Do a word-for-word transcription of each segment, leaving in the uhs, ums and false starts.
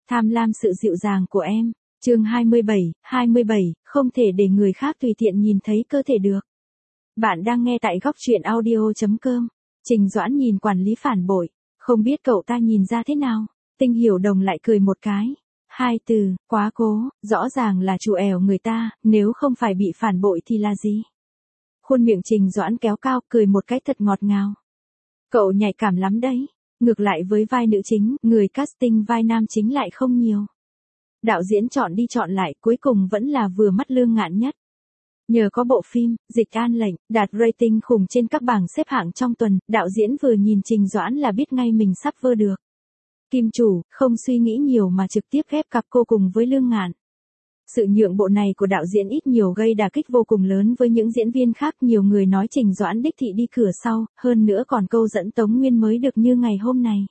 Tham lam sự dịu dàng của em. Chương hai mươi bảy, hai mươi bảy, không thể để người khác tùy tiện nhìn thấy cơ thể được. Bạn đang nghe tại góc truyện audio chấm com. Trình Doãn nhìn quản lý phản bội, không biết cậu ta nhìn ra thế nào. Tinh Hiểu Đồng lại cười một cái. Hai từ, quá cố, rõ ràng là chủ ẻo người ta, nếu không phải bị phản bội thì là gì? Khuôn miệng Trình Doãn kéo cao, cười một cái thật ngọt ngào. Cậu nhạy cảm lắm đấy. Ngược lại với vai nữ chính, người casting vai nam chính lại không nhiều. Đạo diễn chọn đi chọn lại, cuối cùng vẫn là vừa mắt Lương Ngạn nhất. Nhờ có bộ phim Dịch An Lệnh đạt rating khủng trên các bảng xếp hạng trong tuần, đạo diễn vừa nhìn Trình Doãn là biết ngay mình sắp vơ được. Kim chủ không suy nghĩ nhiều mà trực tiếp ghép cặp cô cùng với Lương Ngạn. Sự nhượng bộ này của đạo diễn ít nhiều gây đả kích vô cùng lớn với những diễn viên khác. Nhiều người nói Trình Doãn đích thị đi cửa sau, hơn nữa còn câu dẫn Tống Nguyên mới được như ngày hôm này.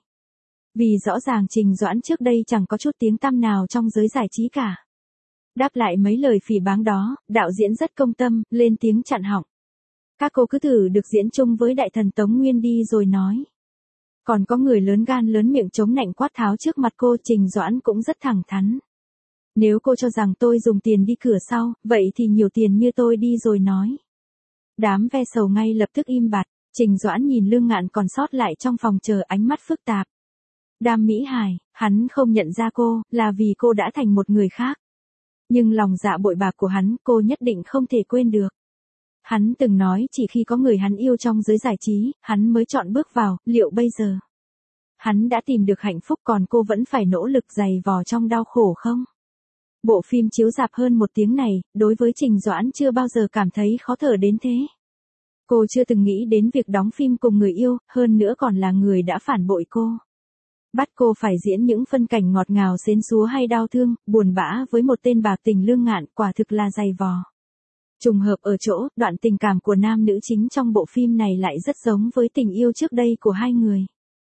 Vì rõ ràng Trình Doãn trước đây chẳng có chút tiếng tăm nào trong giới giải trí cả. Đáp lại mấy lời phỉ báng đó, đạo diễn rất công tâm, lên tiếng chặn họng. Các cô cứ thử được diễn chung với đại thần Tống Nguyên đi rồi nói. Còn có người lớn gan lớn miệng chống nạnh quát tháo trước mặt cô. Trình Doãn cũng rất thẳng thắn. Nếu cô cho rằng tôi dùng tiền đi cửa sau, vậy thì nhiều tiền như tôi đi rồi nói. Đám ve sầu ngay lập tức im bặt. Trình Doãn nhìn Lương Ngạn còn sót lại trong phòng chờ, ánh mắt phức tạp. Đam Mỹ Hải, hắn không nhận ra cô, là vì cô đã thành một người khác. Nhưng lòng dạ bội bạc của hắn, cô nhất định không thể quên được. Hắn từng nói chỉ khi có người hắn yêu trong giới giải trí, hắn mới chọn bước vào. Liệu bây giờ hắn đã tìm được hạnh phúc, còn cô vẫn phải nỗ lực dày vò trong đau khổ không? Bộ phim chiếu rạp hơn một tiếng này, đối với Trình Doãn chưa bao giờ cảm thấy khó thở đến thế. Cô chưa từng nghĩ đến việc đóng phim cùng người yêu, hơn nữa còn là người đã phản bội cô. Bắt cô phải diễn những phân cảnh ngọt ngào xến xúa hay đau thương, buồn bã với một tên bạc tình Lương Ngạn, quả thực là dày vò. Trùng hợp ở chỗ, đoạn tình cảm của nam nữ chính trong bộ phim này lại rất giống với tình yêu trước đây của hai người.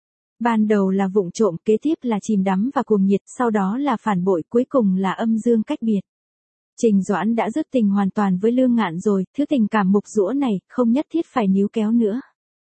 Ban đầu là vụng trộm, kế tiếp là chìm đắm và cuồng nhiệt, sau đó là phản bội, cuối cùng là âm dương cách biệt. Trình Doãn đã dứt tình hoàn toàn với Lương Ngạn rồi, thứ tình cảm mục dũa này, không nhất thiết phải níu kéo nữa.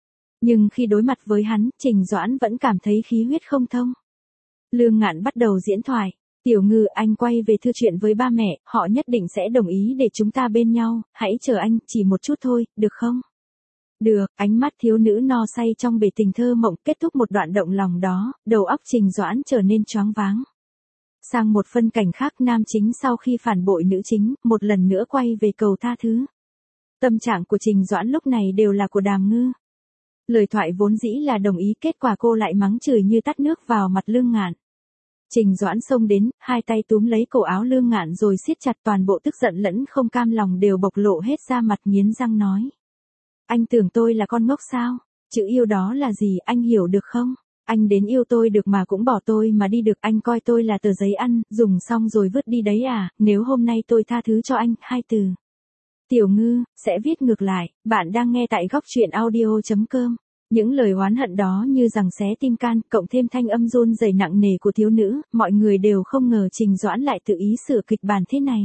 Nhưng khi đối mặt với hắn, Trình Doãn vẫn cảm thấy khí huyết không thông. Lương Ngạn bắt đầu diễn thoại. Tiểu Ngư, anh quay về thư chuyện với ba mẹ, họ nhất định sẽ đồng ý để chúng ta bên nhau, hãy chờ anh, chỉ một chút thôi, được không? Được, ánh mắt thiếu nữ no say trong bể tình thơ mộng, kết thúc một đoạn động lòng đó, đầu óc Trình Doãn trở nên choáng váng. Sang một phân cảnh khác, nam chính sau khi phản bội nữ chính, một lần nữa quay về cầu tha thứ. Tâm trạng của Trình Doãn lúc này đều là của Đàm Ngư. Lời thoại vốn dĩ là đồng ý, kết quả cô lại mắng chửi như tát nước vào mặt Lương Ngạn. Trình Doãn xông đến, hai tay túm lấy cổ áo Lương Ngạn rồi siết chặt, toàn bộ tức giận lẫn không cam lòng đều bộc lộ hết ra mặt, nghiến răng nói. Anh tưởng tôi là con ngốc sao? Chữ yêu đó là gì, anh hiểu được không? Anh đến yêu tôi được mà cũng bỏ tôi mà đi được, anh coi tôi là tờ giấy ăn, dùng xong rồi vứt đi đấy à? Nếu hôm nay tôi tha thứ cho anh, hai từ Tiểu Ngư, sẽ viết ngược lại. Bạn đang nghe tại góc truyện audio chấm com. Những lời oán hận đó như rằng xé tim can, cộng thêm thanh âm run rẩy nặng nề của thiếu nữ, mọi người đều không ngờ Trình Doãn lại tự ý sửa kịch bản thế này.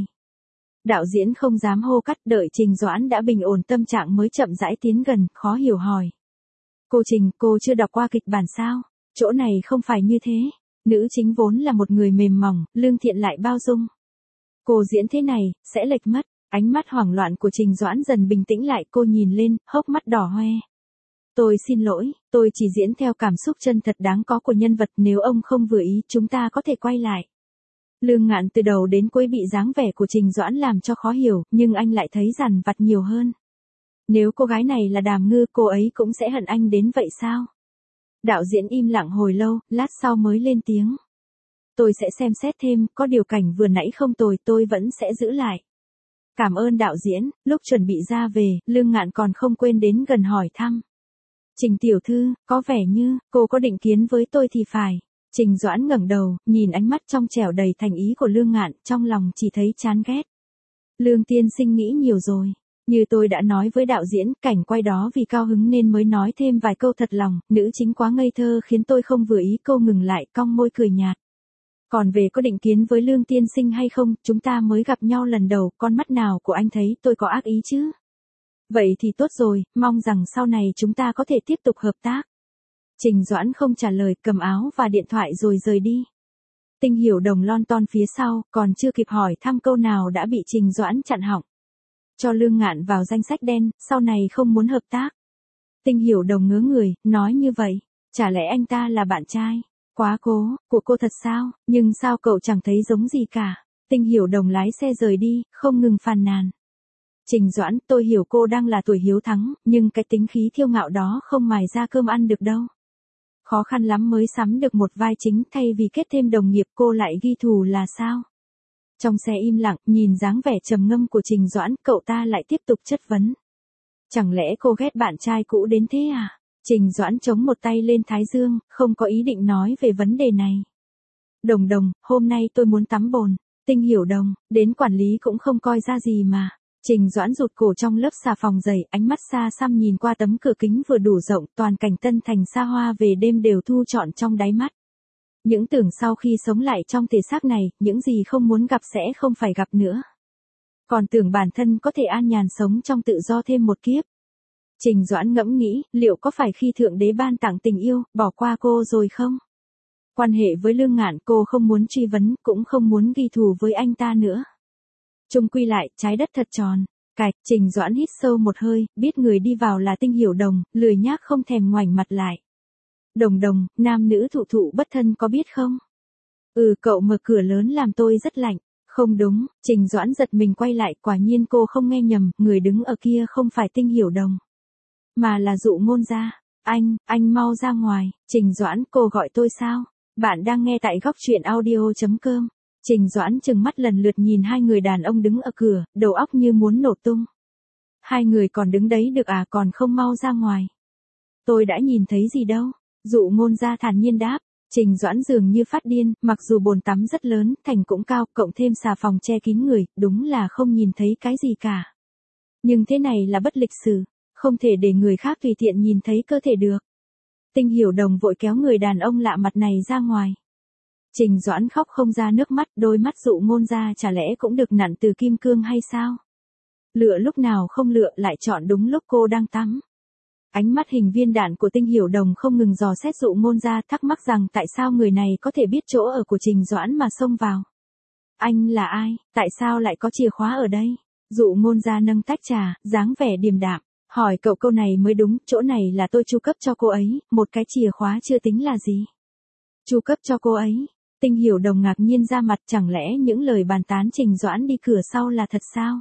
Đạo diễn không dám hô cắt, đợi Trình Doãn đã bình ổn tâm trạng mới chậm rãi tiến gần, khó hiểu hỏi. Cô Trình, cô chưa đọc qua kịch bản sao? Chỗ này không phải như thế. Nữ chính vốn là một người mềm mỏng, lương thiện lại bao dung. Cô diễn thế này, sẽ lệch mất. Ánh mắt hoảng loạn của Trình Doãn dần bình tĩnh lại, cô nhìn lên, hốc mắt đỏ hoe. Tôi xin lỗi, tôi chỉ diễn theo cảm xúc chân thật đáng có của nhân vật, nếu ông không vừa ý, chúng ta có thể quay lại. Lương Ngạn từ đầu đến cuối bị dáng vẻ của Trình Doãn làm cho khó hiểu, nhưng anh lại thấy dằn vặt nhiều hơn. Nếu cô gái này là Đàm Ngư, cô ấy cũng sẽ hận anh đến vậy sao? Đạo diễn im lặng hồi lâu, lát sau mới lên tiếng. Tôi sẽ xem xét thêm, có điều cảnh vừa nãy không tồi, tôi vẫn sẽ giữ lại. Cảm ơn đạo diễn. Lúc chuẩn bị ra về, Lương Ngạn còn không quên đến gần hỏi thăm. Trình tiểu thư, có vẻ như, cô có định kiến với tôi thì phải. Trình Doãn ngẩng đầu, nhìn ánh mắt trong trẻo đầy thành ý của Lương Ngạn, trong lòng chỉ thấy chán ghét. Lương tiên sinh nghĩ nhiều rồi. Như tôi đã nói với đạo diễn, cảnh quay đó vì cao hứng nên mới nói thêm vài câu thật lòng, nữ chính quá ngây thơ khiến tôi không vừa ý. Cô ngừng lại, cong môi cười nhạt. Còn về có định kiến với Lương tiên sinh hay không, chúng ta mới gặp nhau lần đầu, con mắt nào của anh thấy tôi có ác ý chứ? Vậy thì tốt rồi, mong rằng sau này chúng ta có thể tiếp tục hợp tác. Trình Doãn không trả lời, cầm áo và điện thoại rồi rời đi. Tinh Hiểu Đồng lon ton phía sau, còn chưa kịp hỏi thăm câu nào đã bị Trình Doãn chặn họng. Cho Lương Ngạn vào danh sách đen, sau này không muốn hợp tác. Tinh Hiểu Đồng ngớ người, nói như vậy, chả lẽ anh ta là bạn trai? Quá cố, của cô thật sao, nhưng sao cậu chẳng thấy giống gì cả. Tinh Hiểu Đồng lái xe rời đi, không ngừng phàn nàn. Trình Doãn, tôi hiểu cô đang là tuổi hiếu thắng, nhưng cái tính khí kiêu ngạo đó không mài ra cơm ăn được đâu. Khó khăn lắm mới sắm được một vai chính, thay vì kết thêm đồng nghiệp cô lại ghi thù là sao? Trong xe im lặng, nhìn dáng vẻ trầm ngâm của Trình Doãn, cậu ta lại tiếp tục chất vấn. Chẳng lẽ cô ghét bạn trai cũ đến thế à? Trình Doãn chống một tay lên thái dương, không có ý định nói về vấn đề này. Đồng Đồng, hôm nay tôi muốn tắm bồn. Tinh Hiểu Đồng, đến quản lý cũng không coi ra gì mà. Trình Doãn rụt cổ trong lớp xà phòng dày, ánh mắt xa xăm nhìn qua tấm cửa kính vừa đủ rộng, toàn cảnh Tân Thành xa hoa về đêm đều thu trọn trong đáy mắt. Những tưởng sau khi sống lại trong thể xác này, những gì không muốn gặp sẽ không phải gặp nữa. Còn tưởng bản thân có thể an nhàn sống trong tự do thêm một kiếp. Trình Doãn ngẫm nghĩ, liệu có phải khi Thượng Đế ban tặng tình yêu, bỏ qua cô rồi không? Quan hệ với Lương Ngạn cô không muốn truy vấn, cũng không muốn ghi thù với anh ta nữa. Chung quy lại, trái đất thật tròn. Cạch, Trình Doãn hít sâu một hơi, biết người đi vào là Tinh Hiểu Đồng, lười nhác không thèm ngoảnh mặt lại. Đồng Đồng, nam nữ thụ thụ bất thân có biết không? Ừ, cậu mở cửa lớn làm tôi rất lạnh. Không đúng, Trình Doãn giật mình quay lại, quả nhiên cô không nghe nhầm, người đứng ở kia không phải Tinh Hiểu Đồng, mà là Dụ Ngôn Gia. Anh, anh mau ra ngoài. Trình Doãn, cô gọi tôi sao? Bạn đang nghe tại góc truyện audio.com. Trình Doãn trừng mắt lần lượt nhìn hai người đàn ông đứng ở cửa, đầu óc như muốn nổ tung. Hai người còn đứng đấy được à, còn không mau ra ngoài. Tôi đã nhìn thấy gì đâu. Dụ Ngôn Gia thản nhiên đáp. Trình Doãn dường như phát điên, mặc dù bồn tắm rất lớn, thành cũng cao, cộng thêm xà phòng che kín người, đúng là không nhìn thấy cái gì cả. Nhưng thế này là bất lịch sự, không thể để người khác tùy tiện nhìn thấy cơ thể được. Tinh Hiểu Đồng vội kéo người đàn ông lạ mặt này ra ngoài. Trình Doãn khóc không ra nước mắt, đôi mắt Dụ Ngôn Gia chả lẽ cũng được nặn từ kim cương hay sao? Lựa lúc nào không lựa, lại chọn đúng lúc cô đang tắm. Ánh mắt hình viên đạn của Tinh Hiểu Đồng không ngừng dò xét Dụ Ngôn Gia, thắc mắc rằng tại sao người này có thể biết chỗ ở của Trình Doãn mà xông vào. Anh là ai, tại sao lại có chìa khóa ở đây? Dụ Ngôn Gia nâng tách trà, dáng vẻ điềm đạm, hỏi cậu câu này mới đúng, chỗ này là tôi chu cấp cho cô ấy, một cái chìa khóa chưa tính là gì. Chu cấp cho cô ấy. Tinh Hiểu Đồng ngạc nhiên ra mặt, chẳng lẽ những lời bàn tán Trình Doãn đi cửa sau là thật sao?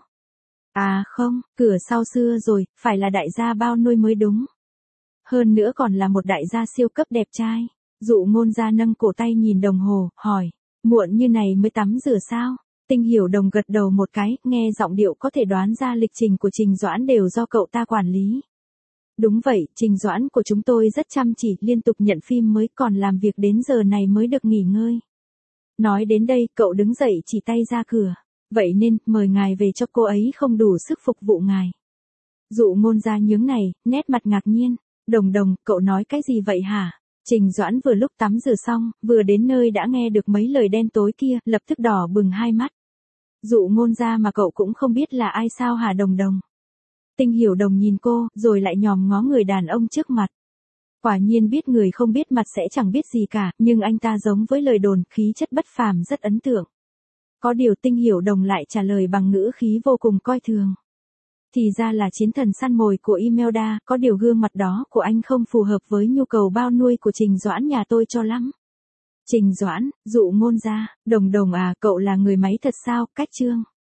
À không, cửa sau xưa rồi, phải là đại gia bao nuôi mới đúng. Hơn nữa còn là một đại gia siêu cấp đẹp trai. Dụ Ngôn Gia nâng cổ tay nhìn đồng hồ, hỏi, muộn như này mới tắm rửa sao? Tinh Hiểu Đồng gật đầu một cái, nghe giọng điệu có thể đoán ra lịch trình của Trình Doãn đều do cậu ta quản lý. Đúng vậy, Trình Doãn của chúng tôi rất chăm chỉ, liên tục nhận phim mới, còn làm việc đến giờ này mới được nghỉ ngơi. Nói đến đây, cậu đứng dậy chỉ tay ra cửa. Vậy nên, mời ngài về cho cô ấy không đủ sức phục vụ ngài. Dụ Ngôn Gia nhướng này, nét mặt ngạc nhiên. Đồng Đồng, cậu nói cái gì vậy hả? Trình Doãn vừa lúc tắm rửa xong, vừa đến nơi đã nghe được mấy lời đen tối kia, lập tức đỏ bừng hai mắt. Dụ Ngôn Gia mà cậu cũng không biết là ai sao hả Đồng Đồng? Tinh Hiểu Đồng nhìn cô, rồi lại nhòm ngó người đàn ông trước mặt. Quả nhiên biết người không biết mặt sẽ chẳng biết gì cả, nhưng anh ta giống với lời đồn, khí chất bất phàm rất ấn tượng. Có điều Tinh Hiểu Đồng lại trả lời bằng ngữ khí vô cùng coi thường. Thì ra là chiến thần săn mồi của Imelda, có điều gương mặt đó của anh không phù hợp với nhu cầu bao nuôi của Trình Doãn nhà tôi cho lắm. Trình Doãn, Dụ Ngôn Gia, Đồng Đồng à, cậu là người máy thật sao, cách chương.